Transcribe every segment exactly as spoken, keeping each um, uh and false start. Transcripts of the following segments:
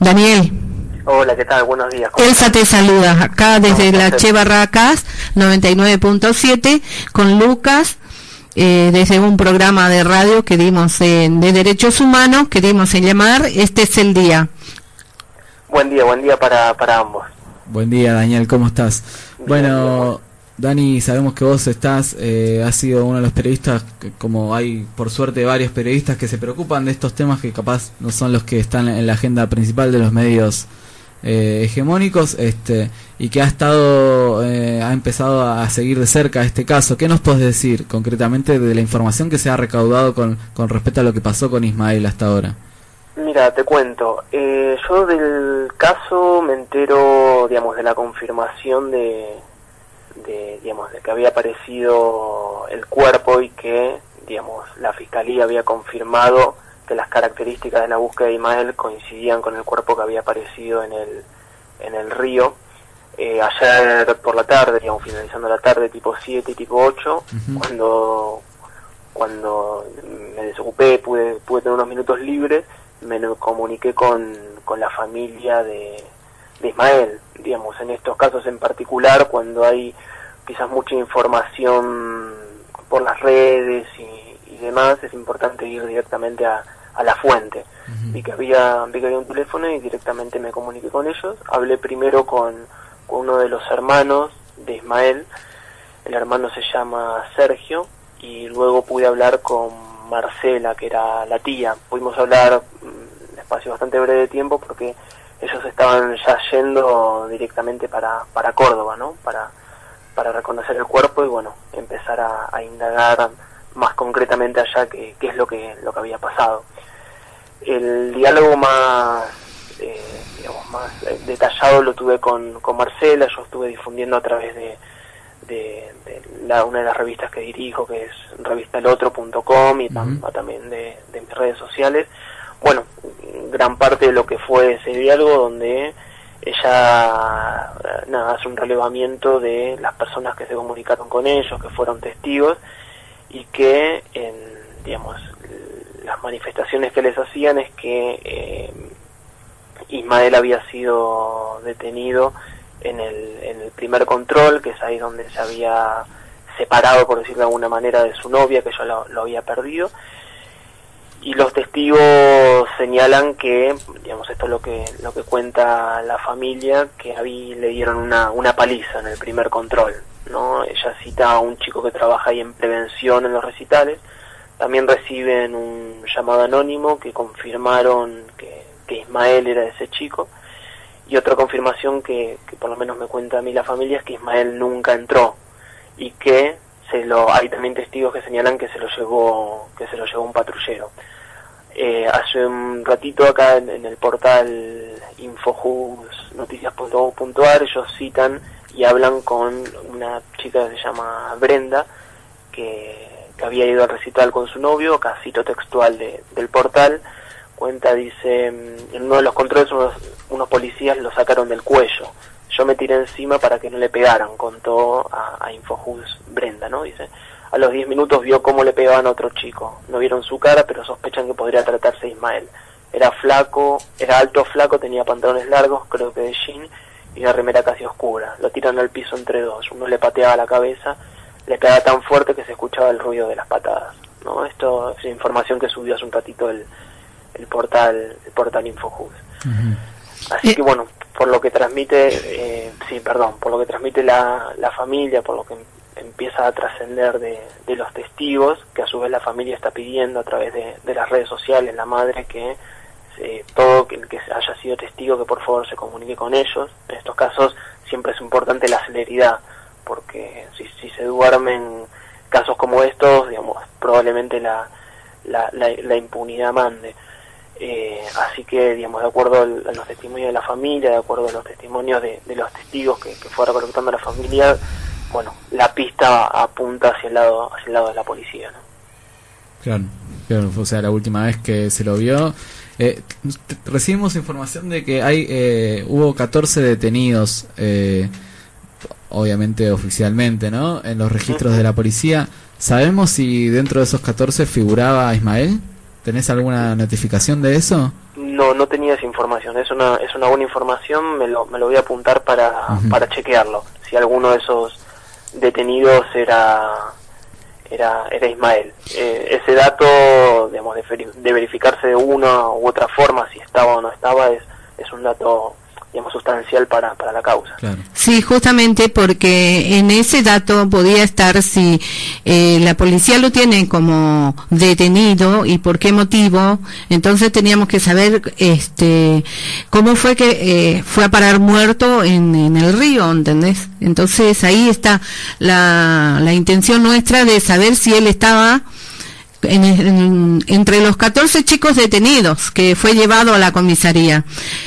Daniel. Hola, ¿qué tal? Buenos días. Elsa te saluda, acá desde no, la Che Barracas, noventa y nueve punto siete, con Lucas, eh, desde un programa de radio que dimos en, de Derechos Humanos, que dimos en llamar Este es el Día. Buen día, buen día para, para ambos. Buen día, Daniel, ¿cómo estás? Bien, bueno, bien. Dani, sabemos que vos estás, eh, has sido uno de los periodistas, que, como hay por suerte varios periodistas que se preocupan de estos temas que capaz no son los que están en la agenda principal de los medios eh, hegemónicos, este, y que ha estado, eh, ha empezado a seguir de cerca este caso. ¿Qué nos podés decir concretamente de la información que se ha recaudado con, con respecto a lo que pasó con Ismael hasta ahora? Mira, te cuento, eh, yo del caso me entero, digamos, de la confirmación de... de digamos de que había aparecido el cuerpo y que digamos la fiscalía había confirmado que las características de la búsqueda de Ismael coincidían con el cuerpo que había aparecido en el en el río eh, ayer por la tarde, digamos finalizando la tarde tipo siete y tipo ocho. Uh-huh. cuando cuando me desocupé, pude pude tener unos minutos libres, me comuniqué con con la familia de de Ismael. Digamos, en estos casos en particular, cuando hay quizás mucha información por las redes y, y demás, es importante ir directamente a, a la fuente. Uh-huh. Vi que había, vi que había un teléfono y directamente me comuniqué con ellos. Hablé primero con, con uno de los hermanos de Ismael, el hermano se llama Sergio, y luego pude hablar con Marcela, que era la tía. Pudimos hablar un espacio bastante breve de tiempo porque ellos estaban ya yendo directamente para, para Córdoba, ¿no? Para, para reconocer el cuerpo y, bueno, empezar a, a indagar más concretamente allá qué, qué es lo que, lo que había pasado. El diálogo más, eh, digamos, más detallado lo tuve con, con Marcela. Yo estuve difundiendo a través de, de, de la, una de las revistas que dirijo, que es revista el otro punto com, y tam, uh-huh. también de, de mis redes sociales. Bueno, gran parte de lo que fue ese diálogo, donde ella nada, hace un relevamiento de las personas que se comunicaron con ellos, que fueron testigos, y que en, digamos, las manifestaciones que les hacían es que eh, Ismael había sido detenido en el, en el primer control, que es ahí donde se había separado, por decirlo de alguna manera, de su novia, que yo lo, lo había perdido. Y los testigos señalan que, digamos, esto es lo que lo que cuenta la familia, que ahí le dieron una una paliza en el primer control, ¿no? Ella cita a un chico que trabaja ahí en prevención en los recitales. También reciben un llamado anónimo que confirmaron que, que Ismael era ese chico. Y otra confirmación que, que por lo menos me cuenta a mí la familia es que Ismael nunca entró y que se lo hay también testigos que señalan que se lo llevó que se lo llevó un patrullero. Eh, hace un ratito acá en, en el portal infojus noticias punto gov punto ar ellos citan y hablan con una chica que se llama Brenda, que, que había ido al recital con su novio. Acá cito textual de, del portal, cuenta, dice, en uno de los controles unos, unos policías lo sacaron del cuello. Yo me tiré encima para que no le pegaran, contó a, a Infojus Brenda, ¿no? Dice, a los diez minutos vio cómo le pegaban a otro chico. No vieron su cara, pero sospechan que podría tratarse de Ismael. Era flaco, era alto, flaco, tenía pantalones largos, creo que de jean, y una remera casi oscura. Lo tiran al piso entre dos. Uno le pateaba la cabeza, le pegaba tan fuerte que se escuchaba el ruido de las patadas, ¿no? Esto es información que subió hace un ratito el, el portal el portal Infojus. Uh-huh. Así que, bueno, por lo que transmite, eh, sí, perdón, por lo que transmite la, la familia, por lo que empieza a trascender de, de los testigos, que a su vez la familia está pidiendo a través de, de las redes sociales, la madre, que eh, todo el que haya sido testigo, que por favor se comunique con ellos. En estos casos siempre es importante la celeridad, porque si, si se duermen casos como estos, digamos, probablemente la, la, la, la impunidad mande. Eh, así que, digamos, de acuerdo a los testimonios de la familia, de acuerdo a los testimonios de, de los testigos que, que fue recolectando la familia, bueno, la pista apunta hacia el lado hacia el lado de la policía, ¿no? Claro, claro, o sea, la última vez que se lo vio, eh, recibimos información de que hay eh, hubo catorce detenidos, eh, obviamente oficialmente, ¿no?, en los registros uh-huh. de la policía. ¿Sabemos si dentro de esos catorce figuraba Ismael? ¿Tenés alguna notificación de eso? No, no tenía esa información. Es una es una buena información, me lo, me lo voy a apuntar para, uh-huh. para chequearlo. Si alguno de esos detenidos era era era Ismael. Eh, ese dato, digamos, de, de verificarse de una u otra forma, si estaba o no estaba, es, es un dato, digamos, sustancial para, para la causa. Claro. Sí, justamente porque en ese dato podía estar si eh, la policía lo tiene como detenido y por qué motivo. Entonces teníamos que saber este cómo fue que eh, fue a parar muerto en, en el río, ¿entendés? Entonces ahí está la, la intención nuestra de saber si él estaba En, en, entre los catorce chicos detenidos que fue llevado a la comisaría.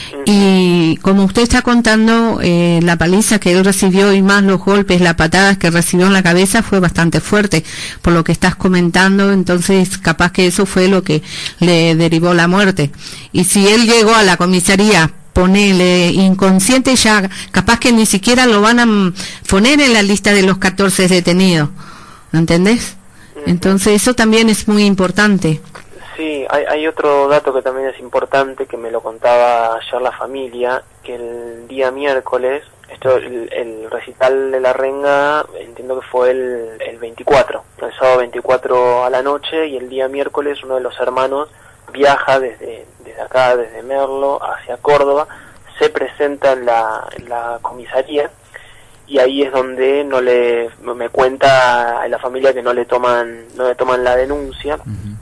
Y como usted está contando, eh, la paliza que él recibió y más los golpes, las patadas que recibió en la cabeza fue bastante fuerte, por lo que estás comentando. Entonces capaz que eso fue lo que le derivó la muerte. Y si él llegó a la comisaría, ponele inconsciente, ya capaz que ni siquiera lo van a poner en la lista de los catorce detenidos, ¿entendés? Entonces eso también es muy importante. Sí, hay, hay otro dato que también es importante, que me lo contaba ayer la familia, que el día miércoles, esto el, el recital de la renga, entiendo que fue el, el veinticuatro, el sábado veinticuatro a la noche, y el día miércoles uno de los hermanos viaja desde, desde acá, desde Merlo, hacia Córdoba, se presenta en la, en la comisaría, y ahí es donde no le me cuenta a la familia que no le toman no le toman la denuncia. Uh-huh.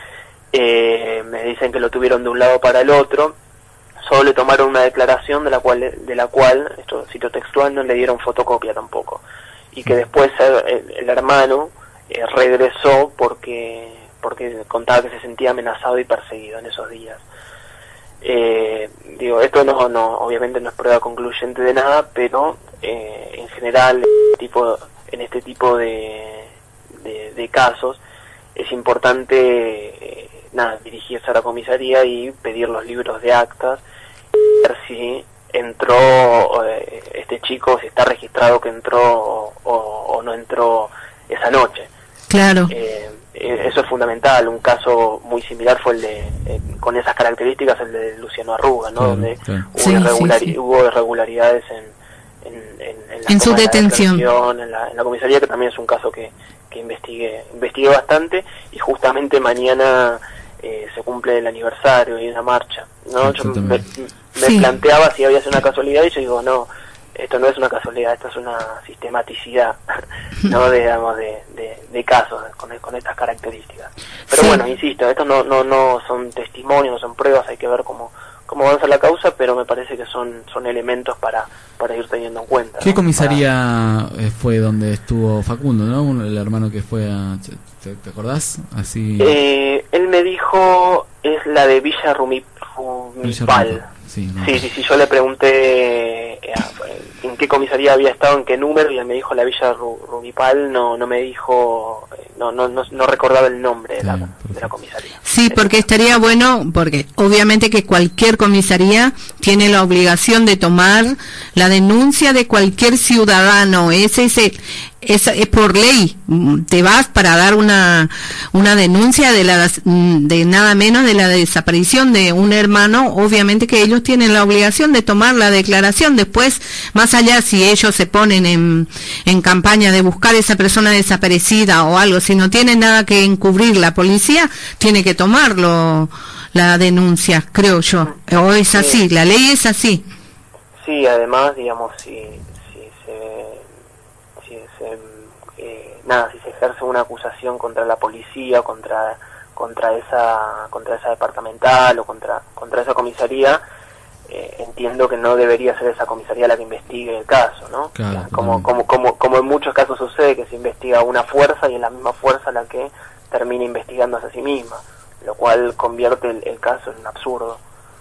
eh, me dicen que lo tuvieron de un lado para el otro, solo le tomaron una declaración de la cual de la cual esto cito textual, no le dieron fotocopia tampoco, y que después el, el hermano eh, regresó porque porque contaba que se sentía amenazado y perseguido en esos días. Eh, digo, esto no, no, obviamente no es prueba concluyente de nada, pero eh, en general, tipo, en este tipo de, de, de casos, es importante, eh, nada, dirigirse a la comisaría y pedir los libros de actas, y ver si entró eh, este chico, si está registrado que entró o, o, o no entró esa noche. Claro. Eh, Eso es fundamental. Un caso muy similar fue el de, eh, con esas características, el de Luciano Arruga, ¿no? Claro, donde claro. Hubo, sí, irregular, sí, sí. hubo irregularidades en, en, en, en, la en su detención, de en, la, en la comisaría, que también es un caso que, que investigué, investigué bastante, y justamente mañana eh, se cumple el aniversario y una marcha, ¿no? Yo me, me sí. planteaba si había sido una casualidad, y yo digo, no, esto no es una casualidad, esto es una sistematicidad, ¿no? De, digamos, de, de, de casos con, con estas características. Pero sí. Bueno, insisto, esto no, no, no son testimonios, no son pruebas, hay que ver cómo, cómo avanza la causa, pero me parece que son, son elementos para, para ir teniendo en cuenta. ¿Qué ¿no? comisaría para... fue donde estuvo Facundo, ¿no? El hermano que fue a... ¿Te, te acordás? Así... Eh, él me dijo, es la de Villa Rumipal. Sí, no. sí, sí, sí, yo le pregunté eh, en qué comisaría había estado, en qué número, y él me dijo la Villa Rumipal, no no me dijo, no no no, no recordaba el nombre de la, de la comisaría. Sí, porque estaría bueno, porque obviamente que cualquier comisaría tiene la obligación de tomar la denuncia de cualquier ciudadano, ese es el, Es, es por ley, te vas para dar una una denuncia de la de nada menos de la desaparición de un hermano. Obviamente que ellos tienen la obligación de tomar la declaración. Después, más allá si ellos se ponen en, en campaña de buscar a esa persona desaparecida o algo, si no tiene nada que encubrir la policía, tiene que tomarlo la denuncia, creo yo. O es así, la ley es así. Sí, además, digamos, si Eh, nada, si se ejerce una acusación contra la policía, contra contra esa contra esa departamental o contra contra esa comisaría, eh, entiendo que no debería ser esa comisaría la que investigue el caso, ¿no? Claro, o sea, como, como como como en muchos casos sucede, que se investiga una fuerza y es la misma fuerza la que termina investigándose a sí misma, lo cual convierte el, el caso en un absurdo.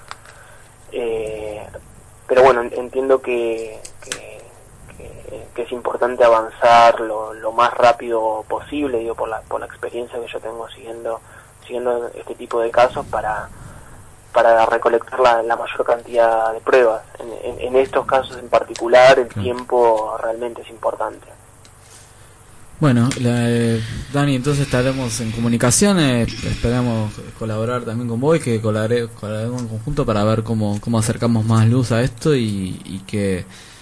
Eh, pero bueno, entiendo que, que que es importante avanzar lo, lo más rápido posible, digo, por la por la experiencia que yo tengo siguiendo siguiendo este tipo de casos, para para recolectar la, la mayor cantidad de pruebas. En, en, en estos casos en particular, el tiempo realmente es importante. Bueno, la, eh, Dani, entonces estaremos en comunicación, eh, esperamos colaborar también con vos y que colabore- colaboremos en conjunto para ver cómo, cómo acercamos más luz a esto y, y que